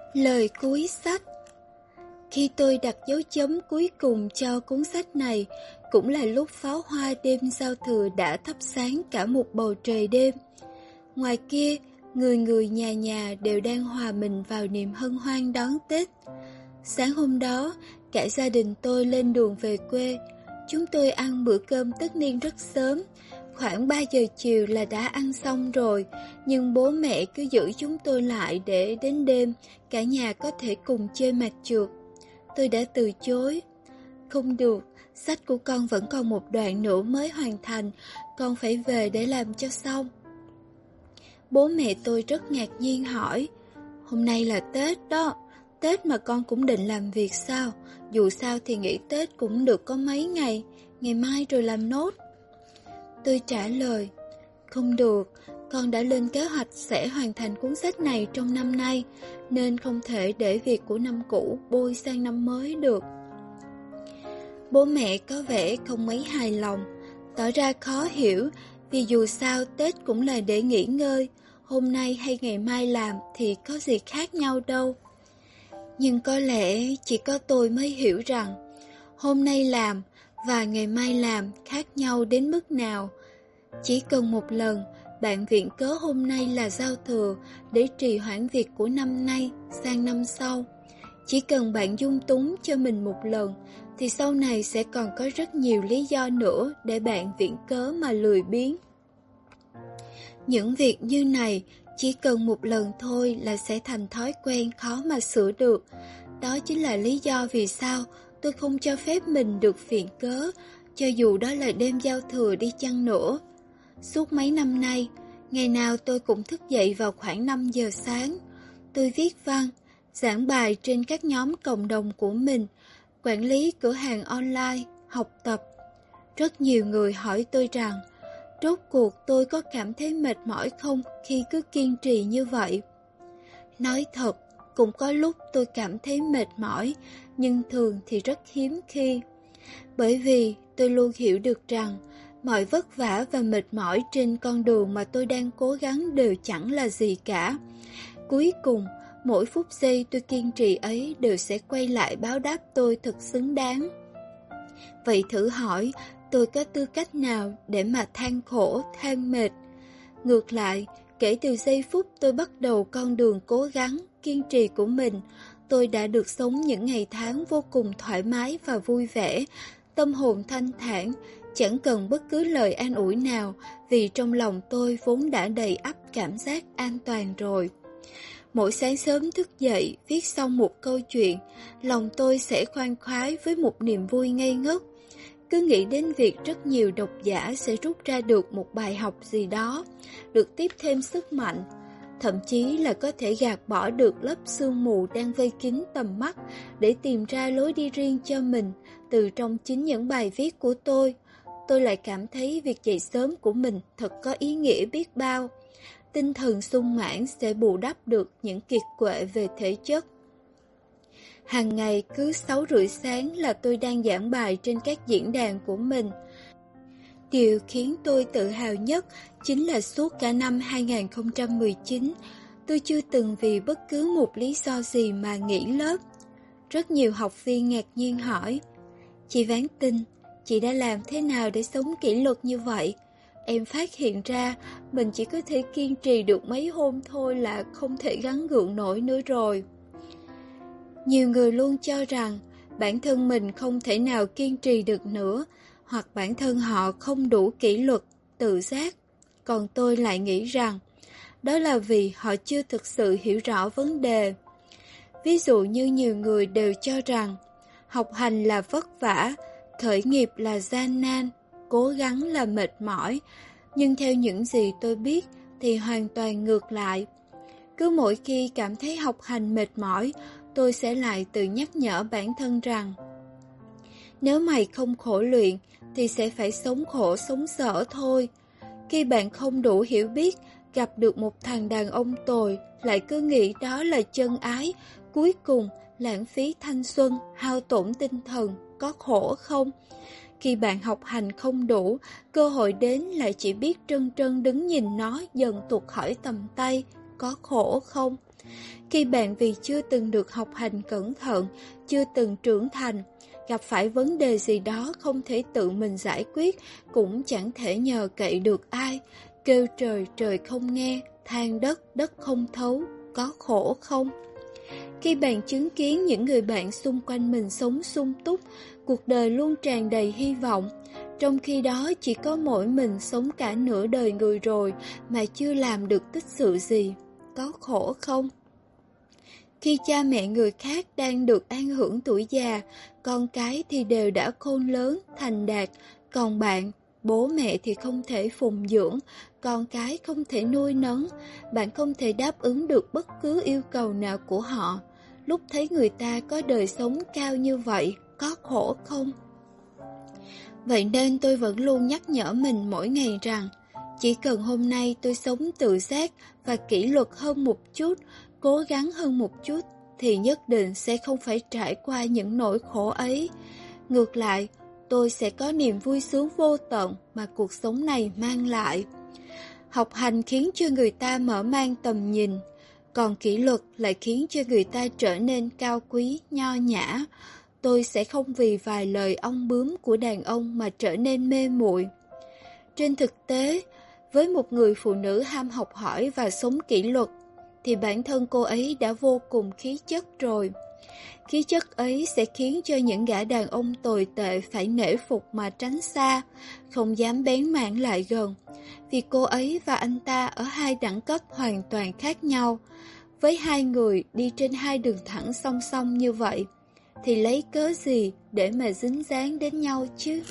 Lời cuối sách. Khi tôi đặt dấu chấm cuối cùng cho cuốn sách này, cũng là lúc pháo hoa đêm giao thừa đã thắp sáng cả một bầu trời đêm. Ngoài kia, người người nhà nhà đều đang hòa mình vào niềm hân hoan đón Tết. Sáng hôm đó, cả gia đình tôi lên đường về quê. Chúng tôi ăn bữa cơm tất niên rất sớm, khoảng 3 giờ chiều là đã ăn xong rồi, nhưng bố mẹ cứ giữ chúng tôi lại để đến đêm cả nhà có thể cùng chơi mặt trượt. Tôi đã từ chối. Không được, sách của con vẫn còn một đoạn nữa mới hoàn thành, con phải về để làm cho xong. Bố mẹ tôi rất ngạc nhiên hỏi, hôm nay là Tết đó, Tết mà con cũng định làm việc sao? Dù sao thì nghỉ Tết cũng được có mấy ngày, ngày mai rồi làm nốt. Tôi trả lời, không được, con đã lên kế hoạch sẽ hoàn thành cuốn sách này trong năm nay, nên không thể để việc của năm cũ bôi sang năm mới được. Bố mẹ có vẻ không mấy hài lòng, tỏ ra khó hiểu, vì dù sao Tết cũng là để nghỉ ngơi, hôm nay hay ngày mai làm thì có gì khác nhau đâu. Nhưng có lẽ chỉ có tôi mới hiểu rằng, hôm nay làm và ngày mai làm khác nhau đến mức nào. Chỉ cần một lần, bạn viện cớ hôm nay là giao thừa để trì hoãn việc của năm nay sang năm sau. Chỉ cần bạn dung túng cho mình một lần, thì sau này sẽ còn có rất nhiều lý do nữa để bạn viện cớ mà lười biếng. Những việc như này chỉ cần một lần thôi là sẽ thành thói quen khó mà sửa được. Đó chính là lý do vì sao tôi không cho phép mình được viện cớ, cho dù đó là đêm giao thừa đi chăng nữa. Suốt mấy năm nay, ngày nào tôi cũng thức dậy vào khoảng 5 giờ sáng. Tôi viết văn, giảng bài trên các nhóm cộng đồng của mình, quản lý cửa hàng online, học tập. Rất nhiều người hỏi tôi rằng, rốt cuộc tôi có cảm thấy mệt mỏi không khi cứ kiên trì như vậy? Nói thật, cũng có lúc tôi cảm thấy mệt mỏi, nhưng thường thì rất hiếm khi. Bởi vì tôi luôn hiểu được rằng, mọi vất vả và mệt mỏi trên con đường mà tôi đang cố gắng đều chẳng là gì cả. Cuối cùng, mỗi phút giây tôi kiên trì ấy đều sẽ quay lại báo đáp tôi thật xứng đáng. Vậy thử hỏi, tôi có tư cách nào để mà than khổ, than mệt? Ngược lại, kể từ giây phút tôi bắt đầu con đường cố gắng, kiên trì của mình, tôi đã được sống những ngày tháng vô cùng thoải mái và vui vẻ, tâm hồn thanh thản, chẳng cần bất cứ lời an ủi nào, vì trong lòng tôi vốn đã đầy ắp cảm giác an toàn rồi. Mỗi sáng sớm thức dậy, viết xong một câu chuyện, lòng tôi sẽ khoan khoái với một niềm vui ngây ngất. Cứ nghĩ đến việc rất nhiều độc giả sẽ rút ra được một bài học gì đó, được tiếp thêm sức mạnh, thậm chí là có thể gạt bỏ được lớp sương mù đang vây kín tầm mắt để tìm ra lối đi riêng cho mình từ trong chính những bài viết của tôi. Tôi lại cảm thấy việc dậy sớm của mình thật có ý nghĩa biết bao. Tinh thần sung mãn sẽ bù đắp được những kiệt quệ về thể chất. Hàng ngày cứ 6:30 sáng là tôi đang giảng bài trên các diễn đàn của mình. Điều khiến tôi tự hào nhất chính là suốt cả năm 2019, tôi chưa từng vì bất cứ một lý do gì mà nghỉ lớp. Rất nhiều học viên ngạc nhiên hỏi, chị Ván Tinh, chị đã làm thế nào để sống kỷ luật như vậy? Em phát hiện ra mình chỉ có thể kiên trì được mấy hôm thôi là không thể gắng gượng nổi nữa rồi. Nhiều người luôn cho rằng bản thân mình không thể nào kiên trì được nữa, hoặc bản thân họ không đủ kỷ luật, tự giác. Còn tôi lại nghĩ rằng đó là vì họ chưa thực sự hiểu rõ vấn đề. Ví dụ như nhiều người đều cho rằng học hành là vất vả, khởi nghiệp là gian nan, cố gắng là mệt mỏi. Nhưng theo những gì tôi biết thì hoàn toàn ngược lại. Cứ mỗi khi cảm thấy học hành mệt mỏi, tôi sẽ lại tự nhắc nhở bản thân rằng, nếu mày không khổ luyện thì sẽ phải sống khổ sống sở thôi. Khi bạn không đủ hiểu biết, gặp được một thằng đàn ông tồi, lại cứ nghĩ đó là chân ái, cuối cùng lãng phí thanh xuân, hao tổn tinh thần, có khổ không? Khi bạn học hành không đủ, cơ hội đến lại chỉ biết trân trân đứng nhìn nó dần tuột khỏi tầm tay, có khổ không? Khi bạn vì chưa từng được học hành cẩn thận, chưa từng trưởng thành, gặp phải vấn đề gì đó không thể tự mình giải quyết, cũng chẳng thể nhờ cậy được ai, kêu trời trời không nghe, than đất đất không thấu, có khổ không? Khi bạn chứng kiến những người bạn xung quanh mình sống sung túc, cuộc đời luôn tràn đầy hy vọng, trong khi đó chỉ có mỗi mình sống cả nửa đời người rồi mà chưa làm được tích sự gì, có khổ không? Khi cha mẹ người khác đang được an hưởng tuổi già, con cái thì đều đã khôn lớn, thành đạt, còn bạn, bố mẹ thì không thể phụng dưỡng, con cái không thể nuôi nấng, bạn không thể đáp ứng được bất cứ yêu cầu nào của họ. Lúc thấy người ta có đời sống cao như vậy, có khổ không? Vậy nên tôi vẫn luôn nhắc nhở mình mỗi ngày rằng, chỉ cần hôm nay tôi sống tự giác và kỷ luật hơn một chút, cố gắng hơn một chút, thì nhất định sẽ không phải trải qua những nỗi khổ ấy. Ngược lại, tôi sẽ có niềm vui sướng vô tận mà cuộc sống này mang lại. Học hành khiến cho người ta mở mang tầm nhìn, còn kỷ luật lại khiến cho người ta trở nên cao quý, nho nhã. Tôi sẽ không vì vài lời ong bướm của đàn ông mà trở nên mê muội. Trên thực tế, với một người phụ nữ ham học hỏi và sống kỷ luật, thì bản thân cô ấy đã vô cùng khí chất rồi. Khí chất ấy sẽ khiến cho những gã đàn ông tồi tệ phải nể phục mà tránh xa, không dám bén mảng lại gần, vì cô ấy và anh ta ở hai đẳng cấp hoàn toàn khác nhau. Với hai người đi trên hai đường thẳng song song như vậy, thì lấy cớ gì để mà dính dáng đến nhau chứ?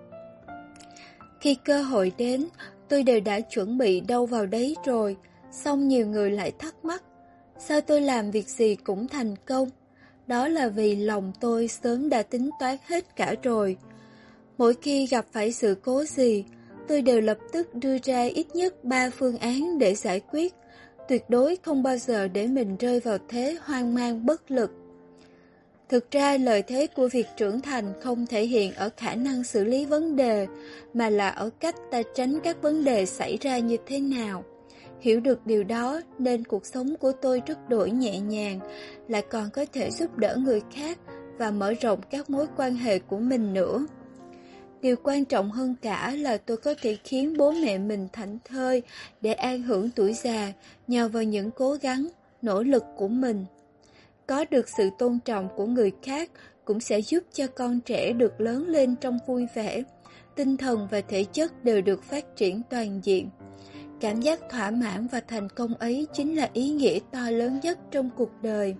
Khi cơ hội đến, tôi đều đã chuẩn bị đâu vào đấy rồi, xong nhiều người lại thắc mắc, sao tôi làm việc gì cũng thành công? Đó là vì lòng tôi sớm đã tính toán hết cả rồi. Mỗi khi gặp phải sự cố gì, tôi đều lập tức đưa ra ít nhất 3 phương án để giải quyết, tuyệt đối không bao giờ để mình rơi vào thế hoang mang bất lực. Thực ra lợi thế của việc trưởng thành không thể hiện ở khả năng xử lý vấn đề, mà là ở cách ta tránh các vấn đề xảy ra như thế nào. Hiểu được điều đó nên cuộc sống của tôi rất đổi nhẹ nhàng, lại còn có thể giúp đỡ người khác và mở rộng các mối quan hệ của mình nữa. Điều quan trọng hơn cả là tôi có thể khiến bố mẹ mình thảnh thơi để an hưởng tuổi già nhờ vào những cố gắng, nỗ lực của mình. Có được sự tôn trọng của người khác cũng sẽ giúp cho con trẻ được lớn lên trong vui vẻ, tinh thần và thể chất đều được phát triển toàn diện. Cảm giác thỏa mãn và thành công ấy chính là ý nghĩa to lớn nhất trong cuộc đời.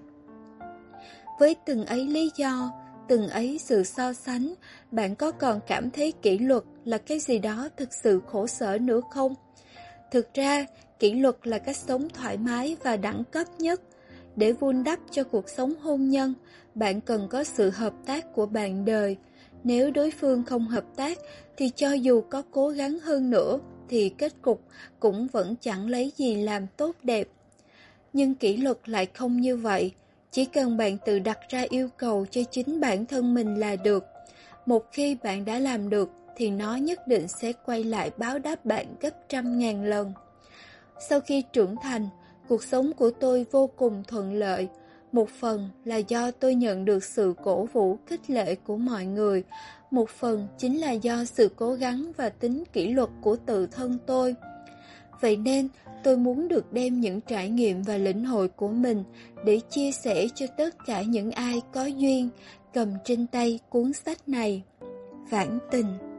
Với từng ấy lý do, từng ấy sự so sánh, bạn có còn cảm thấy kỷ luật là cái gì đó thực sự khổ sở nữa không? Thực ra, kỷ luật là cách sống thoải mái và đẳng cấp nhất. Để vun đắp cho cuộc sống hôn nhân, bạn cần có sự hợp tác của bạn đời. Nếu đối phương không hợp tác, thì cho dù có cố gắng hơn nữa, thì kết cục cũng vẫn chẳng lấy gì làm tốt đẹp. Nhưng kỷ luật lại không như vậy. Chỉ cần bạn tự đặt ra yêu cầu cho chính bản thân mình là được. Một khi bạn đã làm được, thì nó nhất định sẽ quay lại báo đáp bạn gấp 100.000 lần. Sau khi trưởng thành, cuộc sống của tôi vô cùng thuận lợi. Một phần là do tôi nhận được sự cổ vũ khích lệ của mọi người, một phần chính là do sự cố gắng và tính kỷ luật của tự thân tôi. Vậy nên, tôi muốn được đem những trải nghiệm và lĩnh hội của mình để chia sẻ cho tất cả những ai có duyên cầm trên tay cuốn sách này. Vãn Tình.